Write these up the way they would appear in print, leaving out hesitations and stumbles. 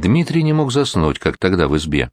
Дмитрий не мог заснуть, как тогда в избе.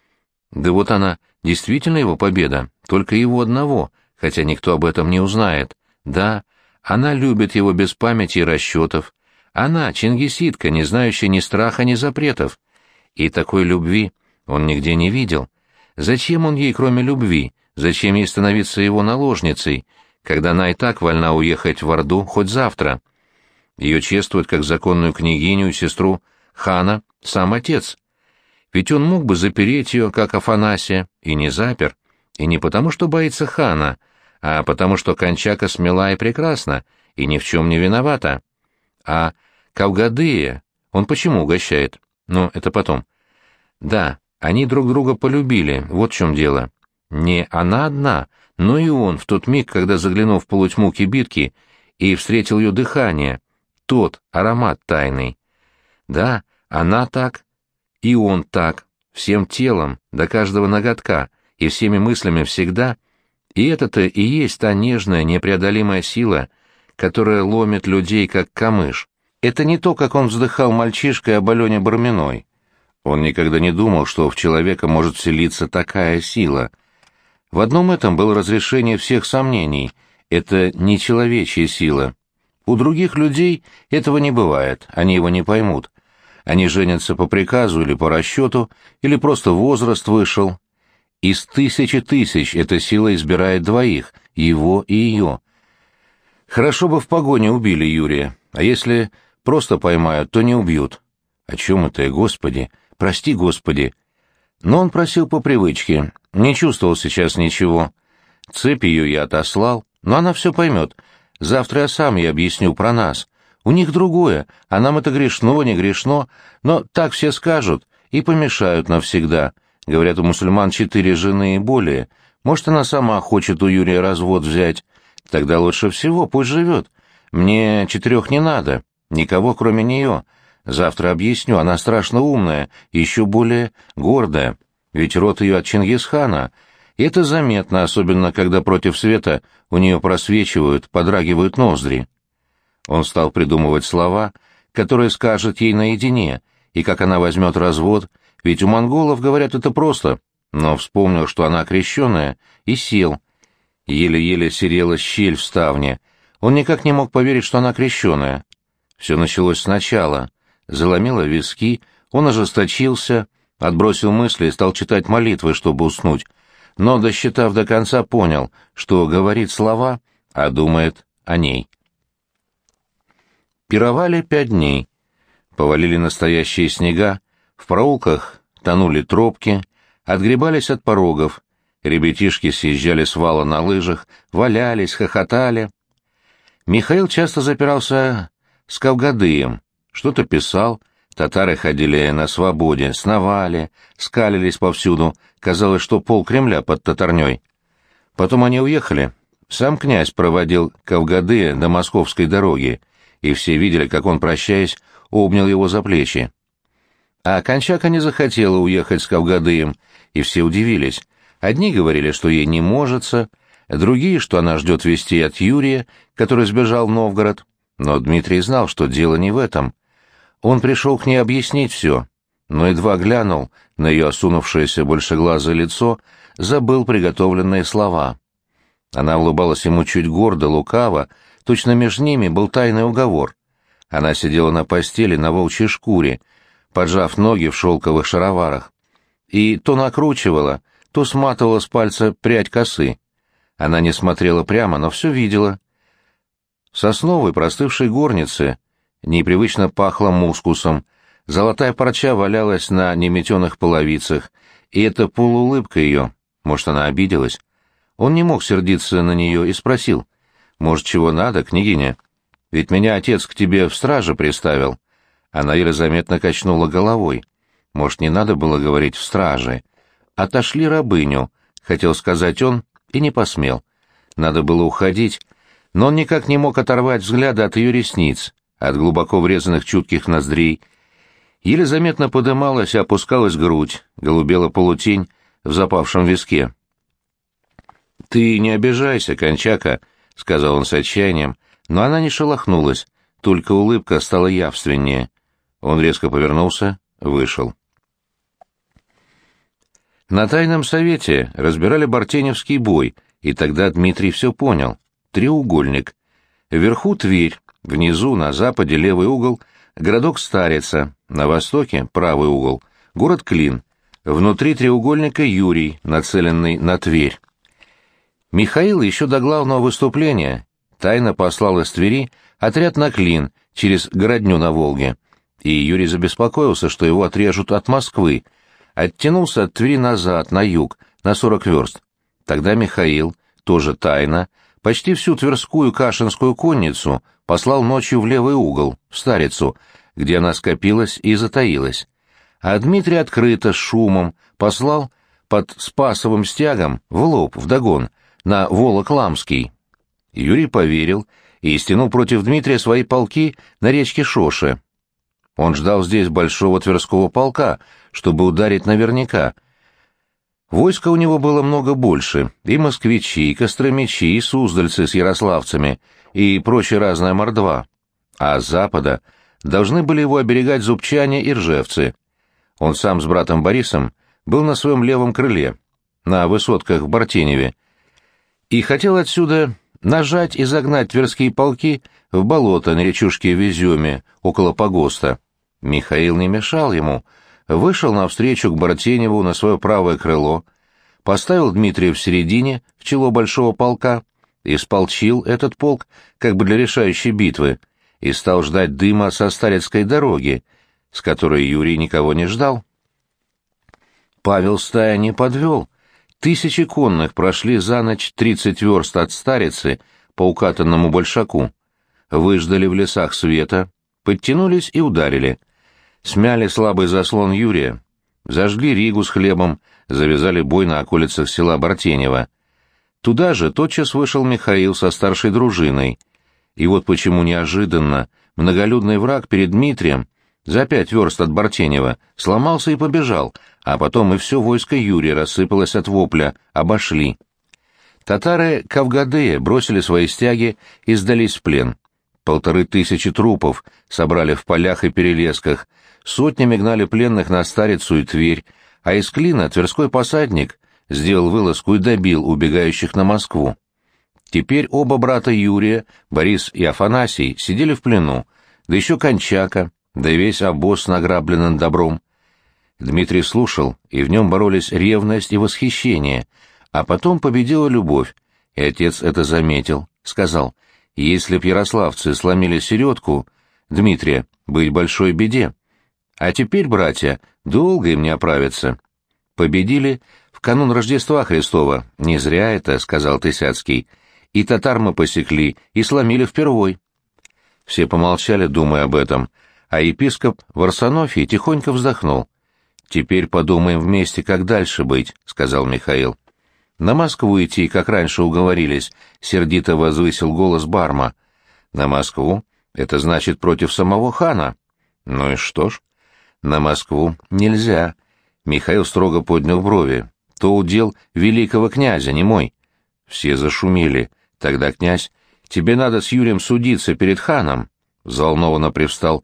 Да вот она, действительно его победа, только его одного, хотя никто об этом не узнает. Да, она любит его без памяти и расчетов. Она, Чингисидка, не знающая ни страха, ни запретов. И такой любви он нигде не видел. Зачем он ей, кроме любви? Зачем ей становиться его наложницей, когда она и так вольна уехать в Орду хоть завтра? Ее чествуют как законную княгиню и сестру хана сам отец. Ведь он мог бы запереть ее, как Афанасия, и не запер. И не потому, что боится хана, а потому, что Кончака смела и прекрасна, и ни в чем не виновата. А Кавгадыя он почему угощает? Ну, это потом. Да, они друг друга полюбили, вот в чем дело. Не она одна, но и он в тот миг, когда заглянул в полутьму кибитки и встретил ее дыхание, тот аромат тайный. Да, она так, и он так, всем телом, до каждого ноготка, и всеми мыслями всегда, и это-то и есть та нежная, непреодолимая сила, которая ломит людей, как камыш. Это не то, как он вздыхал мальчишкой об Алене Барминой. Он никогда не думал, что в человека может вселиться такая сила. В одном этом было разрешение всех сомнений. Это не человечья сила. У других людей этого не бывает, они его не поймут. Они женятся по приказу или по расчету, или просто возраст вышел. Из тысячи тысяч эта сила избирает двоих, его и ее. Хорошо бы в погоне убили Юрия, а если просто поймают, то не убьют. О чем это, Господи? Прости, Господи. Но он просил по привычке, не чувствовал сейчас ничего. Цепь ее я отослал, но она все поймет. Завтра я сам ей объясню про нас. У них другое, а нам это грешно, не грешно, но так все скажут и помешают навсегда. Говорят, у мусульман 4 жены и более. Может, она сама хочет у Юрия развод взять. Тогда лучше всего пусть живет. Мне 4 не надо, никого кроме нее. Завтра объясню, она страшно умная, еще более гордая. Ведь род ее от Чингисхана. И это заметно, особенно когда против света у нее просвечивают, подрагивают ноздри. Он стал придумывать слова, которые скажет ей наедине, и как она возьмет развод, ведь у монголов, говорят, это просто. Но вспомнил, что она крещеная, и сел. Еле-еле серела щель в ставне. Он никак не мог поверить, что она крещеная. Все началось сначала. Заломило виски, он ожесточился, отбросил мысли и стал читать молитвы, чтобы уснуть. Но, досчитав до конца, понял, что говорит слова, а думает о ней. Пировали 5 дней. Повалили настоящие снега, в проулках тонули тропки, отгребались от порогов, ребятишки съезжали с вала на лыжах, валялись, хохотали. Михаил часто запирался с Кавгадыем, что-то писал, татары ходили на свободе, сновали, скалились повсюду, казалось, что пол Кремля под татарней. Потом они уехали. Сам князь проводил Кавгадыя до московской дороги, и все видели, как он, прощаясь, обнял его за плечи. А Кончака не захотела уехать с Кавгадыем, и все удивились. Одни говорили, что ей не можется, другие, что она ждет вестей от Юрия, который сбежал в Новгород. Но Дмитрий знал, что дело не в этом. Он пришел к ней объяснить все, но едва глянул на ее осунувшееся большеглазое лицо, забыл приготовленные слова. Она улыбалась ему чуть гордо, лукаво, точно между ними был тайный уговор. Она сидела на постели на волчьей шкуре, поджав ноги в шелковых шароварах, и то накручивала, то сматывала с пальца прядь косы. Она не смотрела прямо, но все видела. В сосновой простывшей горнице непривычно пахло мускусом, золотая парча валялась на неметеных половицах, и эта полуулыбка ее, может, она обиделась. Он не мог сердиться на нее и спросил: «Может, чего надо, княгиня? Ведь меня отец к тебе в страже приставил». Она еле заметно качнула головой. Может, не надо было говорить «в страже». «Отошли рабыню», — хотел сказать он, и не посмел. Надо было уходить, но он никак не мог оторвать взгляда от ее ресниц, от глубоко врезанных чутких ноздрей. Еле заметно подымалась и опускалась грудь, голубела полутень в запавшем виске. «Ты не обижайся, Кончака», — сказал он с отчаянием, но она не шелохнулась, только улыбка стала явственнее. Он резко повернулся, вышел. На тайном совете разбирали Бартеневский бой, и тогда Дмитрий все понял. Треугольник. Вверху Тверь, внизу, на западе, левый угол, городок Старица, на востоке, правый угол, город Клин. Внутри треугольника Юрий, нацеленный на Тверь. Михаил еще до главного выступления тайно послал из Твери отряд на Клин через городню на Волге, и Юрий забеспокоился, что его отрежут от Москвы, оттянулся от Твери назад, на юг, на 40 верст. Тогда Михаил, тоже тайно, почти всю Тверскую Кашинскую конницу послал ночью в левый угол, в Старицу, где она скопилась и затаилась. А Дмитрий открыто, с шумом, послал под Спасовым стягом в лоб, вдогон, на Волок-Ламский. Юрий поверил и стянул против Дмитрия свои полки на речке Шоше. Он ждал здесь большого Тверского полка, чтобы ударить наверняка. Войска у него было много больше, и москвичи, и костромичи, и суздальцы с ярославцами, и прочая разная мордва. А с запада должны были его оберегать зубчане и ржевцы. Он сам с братом Борисом был на своем левом крыле, на высотках в Бартеневе, и хотел отсюда нажать и загнать тверские полки в болото на речушке Веземе, около погоста. Михаил не мешал ему, вышел навстречу к Бартеневу на свое правое крыло, поставил Дмитрия в середине, в чело большого полка, и сполчил этот полк как бы для решающей битвы, и стал ждать дыма со Старицкой дороги, с которой Юрий никого не ждал. Павел Стая не подвел. 1000 конных прошли за ночь 30 верст от Старицы по укатанному большаку, выждали в лесах света, подтянулись и ударили. Смяли слабый заслон Юрия, зажгли Ригу с хлебом, завязали бой на околицах села Бартенева. Туда же тотчас вышел Михаил со старшей дружиной. И вот почему неожиданно многолюдный враг перед Дмитрием за 5 верст от Бартенева сломался и побежал, а потом и все войско Юрия рассыпалось от вопля, обошли. Татары Кавгадея бросили свои стяги и сдались в плен. 1500 трупов собрали в полях и перелесках, сотнями гнали пленных на Старицу и Тверь, а из Клина Тверской посадник сделал вылазку и добил убегающих на Москву. Теперь оба брата Юрия, Борис и Афанасий, сидели в плену, да еще Кончака, да и весь обоз с награбленным добром. Дмитрий слушал, и в нем боролись ревность и восхищение, а потом победила любовь, и отец это заметил, сказал: «Если б ярославцы сломили середку, Дмитрия, быть большой беде. А теперь, братья, долго им не оправиться». Победили в канун Рождества Христова, не зря это, — сказал Тысяцкий, — и татар мы посекли, и сломили впервой. Все помолчали, думая об этом, а епископ Варсонофий тихонько вздохнул. «Теперь подумаем вместе, как дальше быть», — сказал Михаил. «На Москву идти, как раньше уговорились», — сердито возвысил голос Барма. «На Москву? Это значит против самого хана». «Ну и что ж?» «На Москву нельзя». Михаил строго поднял брови. «То удел великого князя, не мой». Все зашумели. «Тогда, князь, тебе надо с Юрием судиться перед ханом», — взволнованно привстал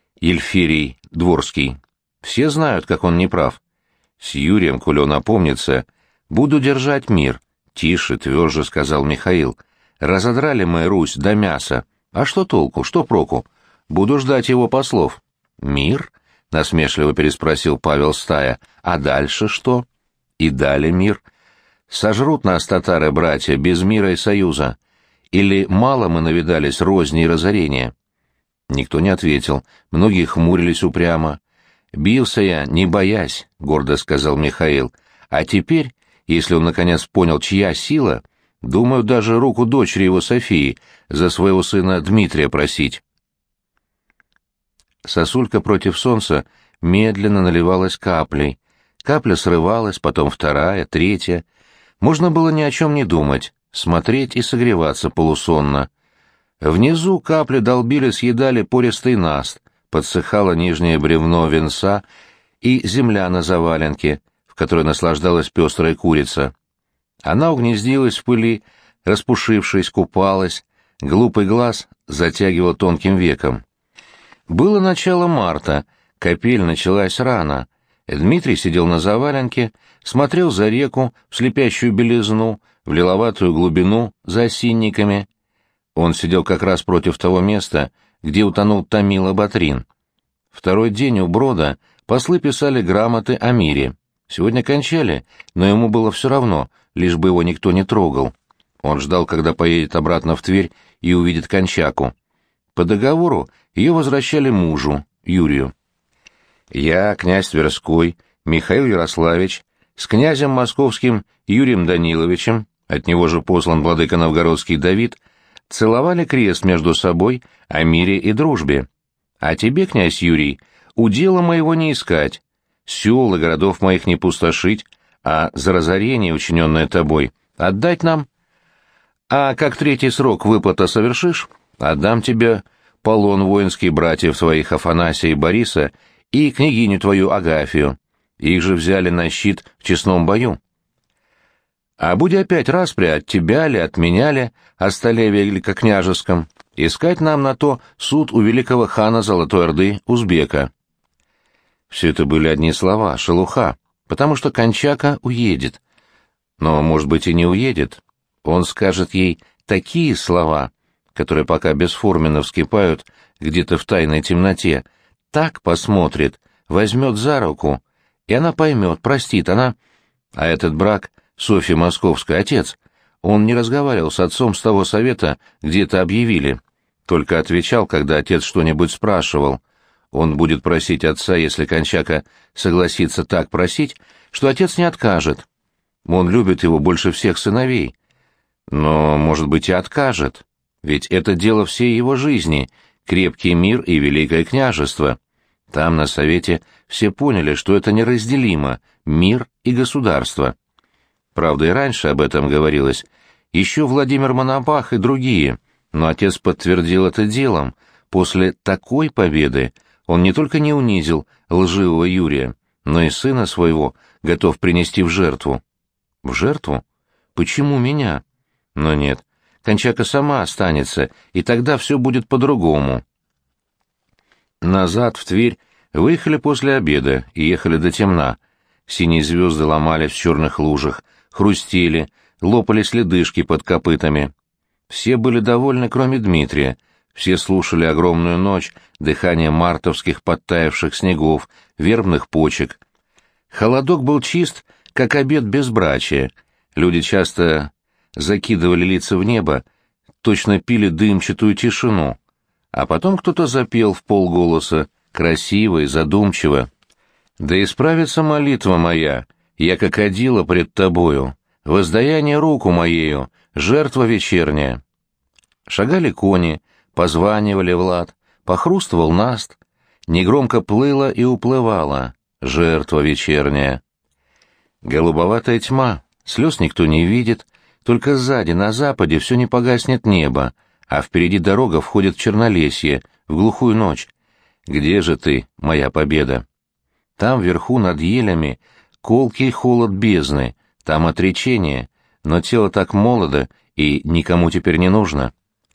Ельферий Дворский. «Все знают, как он неправ. С Юрием, коли он опомнится, буду держать мир». «Тише, тверже», — сказал Михаил. «Разодрали мы Русь до мяса. А что толку, что проку? Буду ждать его послов». «Мир?» — насмешливо переспросил Павел Стая. «А дальше что?» «И дали мир. Сожрут нас татары-братья без мира и союза. Или мало мы навидались розни и разорения?» Никто не ответил, многие хмурились упрямо. «Бился я, не боясь», — гордо сказал Михаил. «А теперь, если он наконец понял, чья сила, думаю, даже руку дочери его Софии за своего сына Дмитрия просить». Сосулька против солнца медленно наливалась каплей. Капля срывалась, потом вторая, третья. Можно было ни о чем не думать, смотреть и согреваться полусонно. Внизу капли долбили, съедали пористый наст, подсыхало нижнее бревно венца и земля на заваленке, в которой наслаждалась пестрая курица. Она угнездилась в пыли, распушившись, купалась, глупый глаз затягивал тонким веком. Было начало марта, Капель началась рано. Дмитрий сидел на заваленке, смотрел за реку, в слепящую белизну, в лиловатую глубину за осинниками. Он сидел как раз против того места, где утонул Томила Батрин. Второй день у брода послы писали грамоты о мире. Сегодня кончали, но ему было все равно, лишь бы его никто не трогал. Он ждал, когда поедет обратно в Тверь и увидит Кончаку. По договору ее возвращали мужу, Юрию. Я, князь Тверской, Михаил Ярославич, с князем московским Юрием Даниловичем, от него же послан владыка новгородский Давид, целовали крест между собой о мире и дружбе. А тебе, князь Юрий, удела моего не искать, сел и городов моих не пустошить, а за разорение, учиненное тобой, отдать нам. А как третий срок выплата совершишь, отдам тебе полон воинский братьев твоих Афанасия и Бориса и княгиню твою Агафью. Их же взяли на щит в честном бою. А будь опять распря от тебя ли, от меня ли, о столе великокняжеском, искать нам на то суд у великого хана Золотой Орды Узбека. Все это были одни слова, шелуха, потому что Кончака уедет. Но, может быть, и не уедет. Он скажет ей такие слова, которые пока бесформенно вскипают где-то в тайной темноте, так посмотрит, возьмет за руку, и она поймет, простит она. А этот брак Софья Московская, отец, он не разговаривал с отцом с того совета, где это объявили, только отвечал, когда отец что-нибудь спрашивал. Он будет просить отца, если Кончака согласится так просить, что отец не откажет. Он любит его больше всех сыновей. Но, может быть, и откажет. Ведь это дело всей его жизни — крепкий мир и великое княжество. Там, на совете, все поняли, что это неразделимо — мир и государство. Правда, и раньше об этом говорилось. Еще Владимир Монобах и другие. Но отец подтвердил это делом. После такой победы он не только не унизил лживого Юрия, но и сына своего готов принести в жертву. В жертву? Почему меня? Но нет, Кончака сама останется, и тогда все будет по-другому. Назад в Тверь выехали после обеда и ехали до темна. Синие звезды ломались в черных лужах, хрустели, лопались ледышки под копытами. Все были довольны, кроме Дмитрия. Все слушали огромную ночь, дыхание мартовских подтаявших снегов, вербных почек. Холодок был чист, как обед безбрачия. Люди часто закидывали лица в небо, точно пили дымчатую тишину. А потом кто-то запел в полголоса, красиво и задумчиво. «Да исправится молитва моя, я как одила пред тобою, воздаяние руку моею, жертва вечерняя». Шагали кони, позванивали в лад, похрустывал наст, негромко плыла и уплывала жертва вечерняя. Голубоватая тьма, слез никто не видит, только сзади, на западе, все не погаснет небо, а впереди дорога входит в Чернолесье, в глухую ночь. Где же ты, моя победа? Там, вверху, над елями, колкий холод бездны, там отречение, но тело так молодо и никому теперь не нужно.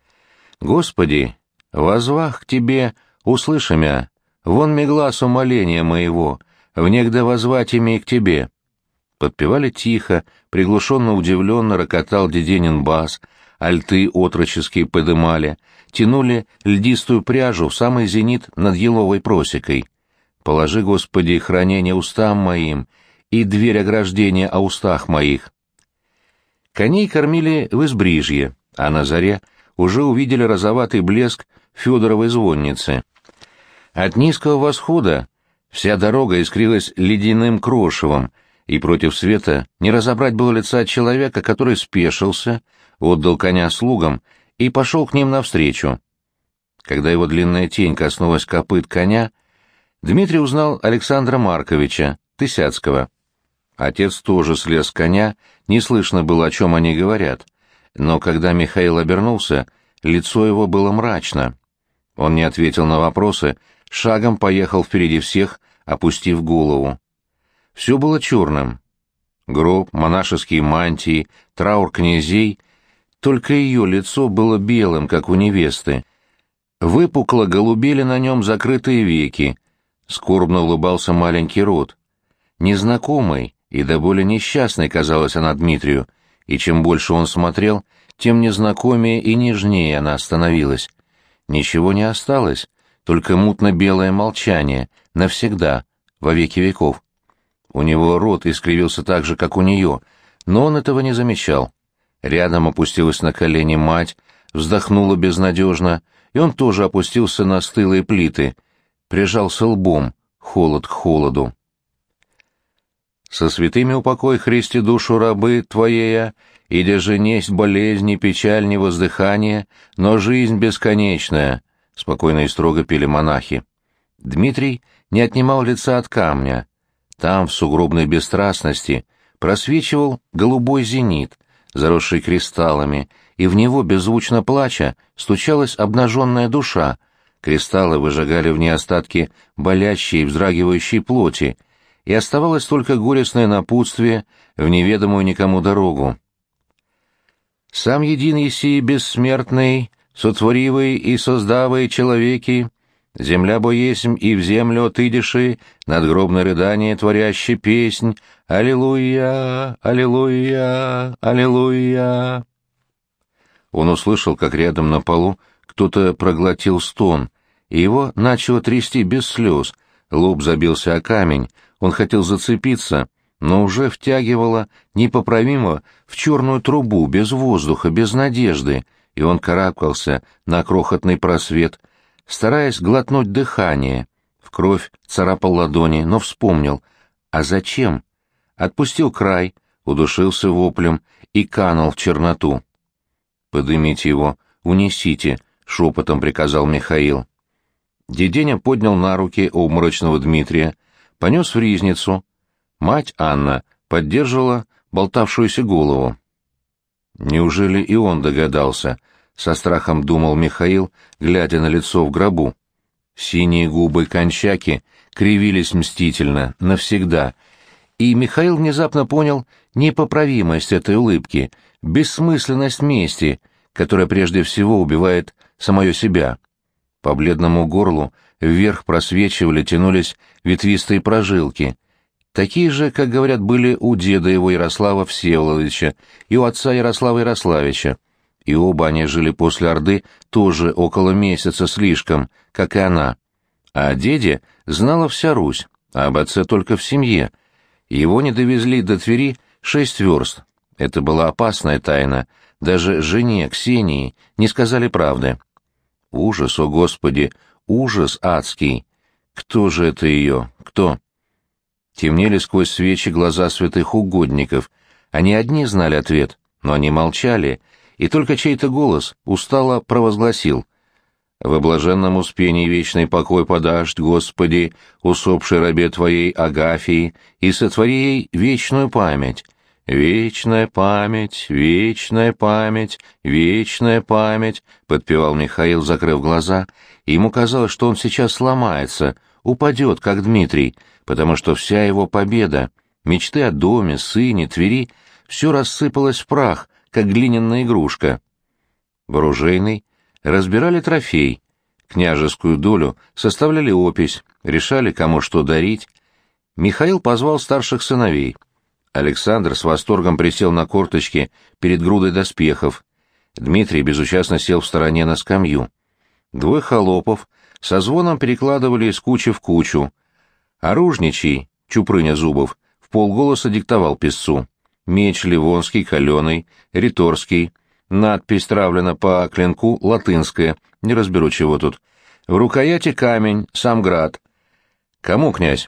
Господи, возвах к Тебе, услыши мя, вон ми глаз умоления моего, внегда возвать имей к Тебе. Подпевали тихо, приглушенно-удивленно рокотал Деденин бас, альты отроческие подымали, тянули льдистую пряжу в самый зенит над еловой просекой. Положи, Господи, хранение устам моим и дверь ограждения о устах моих. Коней кормили в избрижье, а на заре уже увидели розоватый блеск Федоровой звонницы. От низкого восхода вся дорога искрилась ледяным крошевом, и против света не разобрать было лица человека, который спешился, отдал коня слугам и пошел к ним навстречу. Когда его длинная тень коснулась копыт коня, Дмитрий узнал Александра Марковича, Тысяцкого. Отец тоже слез с коня, не слышно было, о чем они говорят. Но когда Михаил обернулся, лицо его было мрачно. Он не ответил на вопросы, шагом поехал впереди всех, опустив голову. Все было черным. Гроб, монашеские мантии, траур князей. Только ее лицо было белым, как у невесты. Выпукло голубели на нем закрытые веки. скорбно улыбался маленький рот. Незнакомой и до боли несчастной казалась она Дмитрию, и чем больше он смотрел, тем незнакомее и нежнее она становилась. Ничего не осталось, только мутно-белое молчание, навсегда, во веки веков. У него рот искривился так же, как у нее, но он этого не замечал. Рядом опустилась на колени мать, вздохнула безнадежно, и он тоже опустился на стылые плиты, прижался лбом, холод к холоду. «Со святыми упокой, Христе, душу рабы Твоея, и деже несть болезни, печаль, невоздыхание, но жизнь бесконечная», — спокойно и строго пели монахи. Дмитрий не отнимал лица от камня. Там, в сугробной бесстрастности, просвечивал голубой зенит, заросший кристаллами, и в него, беззвучно плача, стучалась обнаженная душа. Кристаллы выжигали в ней остатки болящей и вздрагивающей плоти, и оставалось только горестное напутствие в неведомую никому дорогу. «Сам един еси бессмертный, сотворивый и создавый человеки, земля бо есмь и в землю отыдеши, надгробное рыдание творящий песнь, Аллилуйя, Аллилуйя, Аллилуйя». Он услышал, как рядом на полу кто-то проглотил стон, и его начало трясти без слез, лоб забился о камень, он хотел зацепиться, но уже втягивало непоправимо в черную трубу, без воздуха, без надежды, и он карабкался на крохотный просвет, стараясь глотнуть дыхание. В кровь царапал ладони, но вспомнил. А зачем? Отпустил край, удушился воплем и канул в черноту. «Подымите его, унесите», — шепотом приказал Михаил. Деденя поднял на руки обморочного Дмитрия, понес в ризницу. Мать Анна поддерживала болтавшуюся голову. Неужели и он догадался? Со страхом думал Михаил, глядя на лицо в гробу. Синие губы кончаки кривились мстительно, навсегда, и Михаил внезапно понял непоправимость этой улыбки, бессмысленность мести, которая прежде всего убивает самое себя. По бледному горлу вверх просвечивали, тянулись ветвистые прожилки, такие же, как говорят, были у деда его Ярослава Всеволодовича и у отца Ярослава Ярославича, и оба они жили после Орды тоже около месяца слишком, как и она. А о деде знала вся Русь, а об отце только в семье. Его не довезли до Твери 6 верст. Это была опасная тайна, даже жене, Ксении, не сказали правды. Ужас, о Господи, ужас адский! Кто же это ее? Кто? Темнели сквозь свечи глаза святых угодников. Они одни знали ответ, но они молчали, и только чей-то голос устало провозгласил: «Во блаженном успении вечный покой подашь, Господи, усопшей рабе Твоей Агафии, и сотвори ей вечную память. Вечная память, вечная память, вечная память», — подпевал Михаил, закрыв глаза, и ему казалось, что он сейчас сломается, упадет, как Дмитрий, потому что вся его победа, мечты о доме, сыне, Твери, все рассыпалось в прах, как глиняная игрушка. В оружейной разбирали трофей, княжескую долю составляли опись, решали, кому что дарить. Михаил позвал старших сыновей. Александр с восторгом присел на корточки перед грудой доспехов. Дмитрий безучастно сел в стороне на скамью. Двое холопов со звоном перекладывали из кучи в кучу. Оружничий, Чупрыня Зубов, вполголоса диктовал писцу. Меч ливонский, каленый, риторский. Надпись травлена по клинку, латынская, не разберу чего тут. В рукояти камень, сам град. Кому, князь?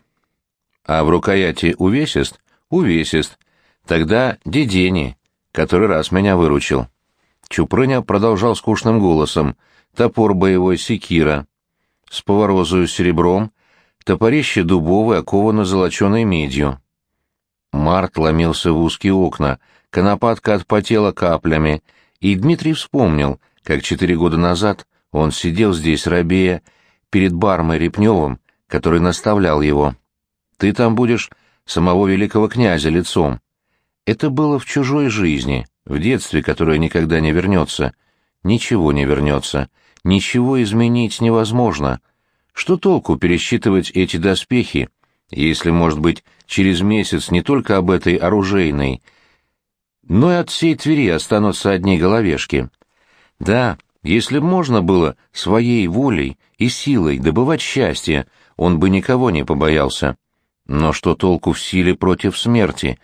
А в рукояти увесист? Увесист. Тогда дедени, который раз меня выручил. Чупрыня продолжал скучным голосом. Топор боевой, секира. С поворозою серебром, топорище дубовое, оковано золоченой медью. Март ломился в узкие окна, конопатка отпотела каплями, и Дмитрий вспомнил, как 4 года назад он сидел здесь, рабея, перед бармой Репневым, который наставлял его. «Ты там будешь самого великого князя лицом». Это было в чужой жизни, в детстве, которое никогда не вернется. Ничего не вернется, ничего изменить невозможно. Что толку пересчитывать эти доспехи, если, может быть, через месяц не только об этой оружейной, но и от всей Твери останутся одни головешки? Да, если б можно было своей волей и силой добывать счастье, он бы никого не побоялся. Но что толку в силе против смерти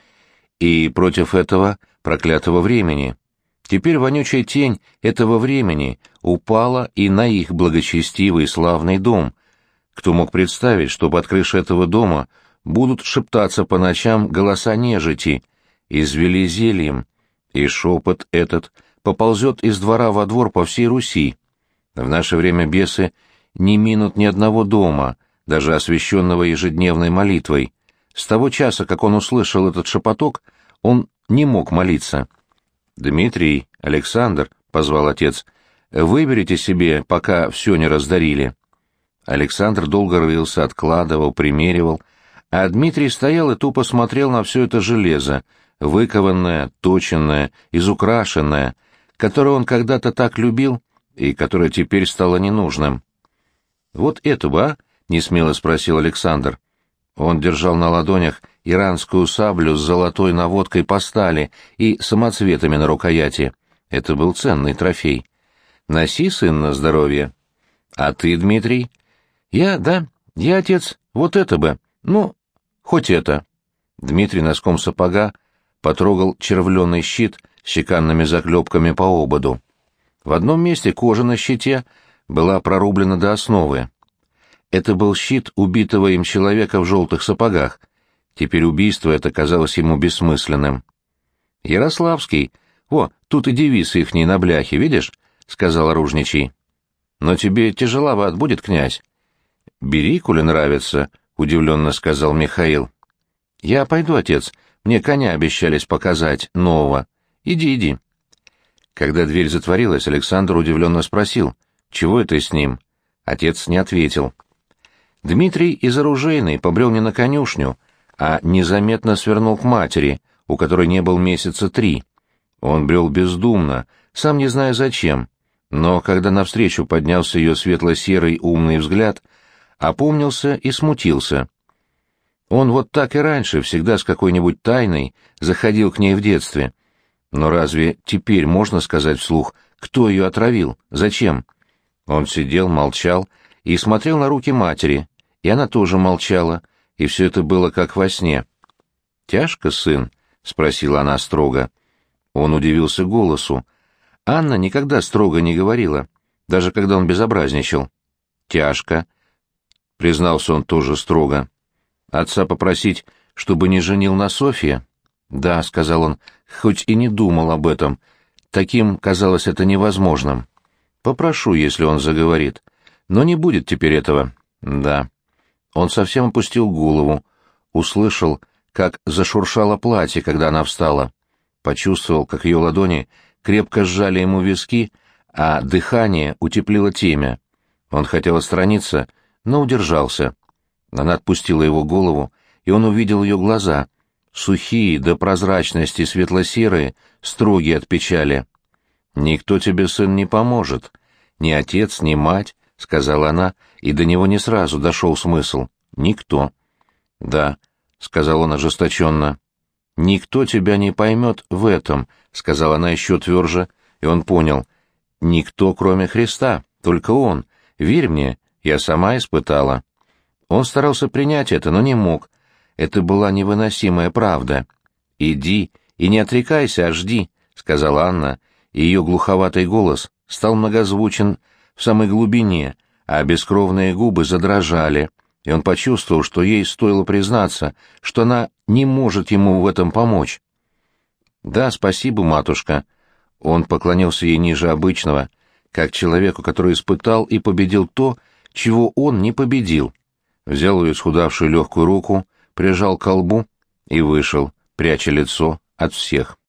и против этого проклятого времени? Теперь вонючая тень этого времени упала и на их благочестивый и славный дом. Кто мог представить, что под крышей этого дома будут шептаться по ночам голоса нежити, извели зельем, и шепот этот поползет из двора во двор по всей Руси. В наше время бесы не минут ни одного дома, даже освященного ежедневной молитвой. С того часа, как он услышал этот шепоток, он не мог молиться. «Дмитрий, Александр», — позвал отец, — «выберите себе, пока все не раздарили». Александр долго рылся, откладывал, примеривал, а Дмитрий стоял и тупо смотрел на все это железо, выкованное, точенное, изукрашенное, которое он когда-то так любил и которое теперь стало ненужным. «Вот это бы, а?» — несмело спросил Александр. Он держал на ладонях иранскую саблю с золотой наводкой по стали и самоцветами на рукояти. Это был ценный трофей. «Носи, сын, на здоровье». «А ты, Дмитрий?» «Я, отец, вот это бы, ну, хоть это». Дмитрий носком сапога потрогал червленый щит с чеканными заклепками по ободу. В одном месте кожа на щите была прорублена до основы. Это был щит убитого им человека в желтых сапогах. Теперь убийство это казалось ему бессмысленным. «Ярославский, тут и девиз ихний на бляхе, видишь?» — сказал оружничий. «Но тебе тяжеловат будет, князь». «Бери, коли нравится», — удивленно сказал Михаил. «Я пойду, отец, мне коня обещались показать, нового. Иди». Когда дверь затворилась, Александр удивленно спросил, «Чего это с ним?» Отец не ответил. Дмитрий из оружейной побрел не на конюшню, а незаметно свернул к матери, у которой не был месяца 3. Он брел бездумно, сам не зная зачем, но когда навстречу поднялся ее светло-серый умный взгляд, опомнился и смутился. Он вот так и раньше, всегда с какой-нибудь тайной, заходил к ней в детстве. Но разве теперь можно сказать вслух, кто ее отравил, зачем? Он сидел, молчал и смотрел на руки матери, и она тоже молчала, и все это было как во сне. «Тяжко, сын?» — спросила она строго. Он удивился голосу. Анна никогда строго не говорила, даже когда он безобразничал. «Тяжко», — признался он тоже строго. «Отца попросить, чтобы не женил на Софье?» «Да», — сказал он, хоть и не думал об этом. Таким казалось это невозможным. «Попрошу, если он заговорит. Но не будет теперь этого». «Да». Он совсем опустил голову, услышал, как зашуршало платье, когда она встала. Почувствовал, как ее ладони крепко сжали ему виски, а дыхание утеплило темя. Он хотел отстраниться, но удержался. Она отпустила его голову, и он увидел ее глаза, сухие до прозрачности светло-серые, строгие от печали. «Никто тебе, сын, не поможет. Ни отец, ни мать», — сказала она, и до него не сразу дошел смысл. «Никто». «Да», — сказал он ожесточенно. «Никто тебя не поймет в этом», — сказала она еще тверже, и он понял. «Никто, кроме Христа, только Он. Верь мне, я сама испытала». Он старался принять это, но не мог. Это была невыносимая правда. «Иди и не отрекайся, а жди», — сказала Анна, и ее глуховатый голос стал многозвучен в самой глубине, а бескровные губы задрожали, и он почувствовал, что ей стоило признаться, что она не может ему в этом помочь. «Да, спасибо, матушка». Он поклонился ей ниже обычного, как человеку, который испытал и победил то, чего он не победил. Взял ее исхудавшую легкую руку, прижал к колбу и вышел, пряча лицо от всех.